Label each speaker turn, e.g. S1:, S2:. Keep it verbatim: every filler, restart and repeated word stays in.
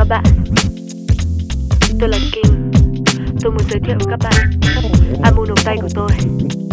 S1: các bạn, tôi là Kim. Tôi muốn giới thiệu với các bạn album đầu tay của tôi.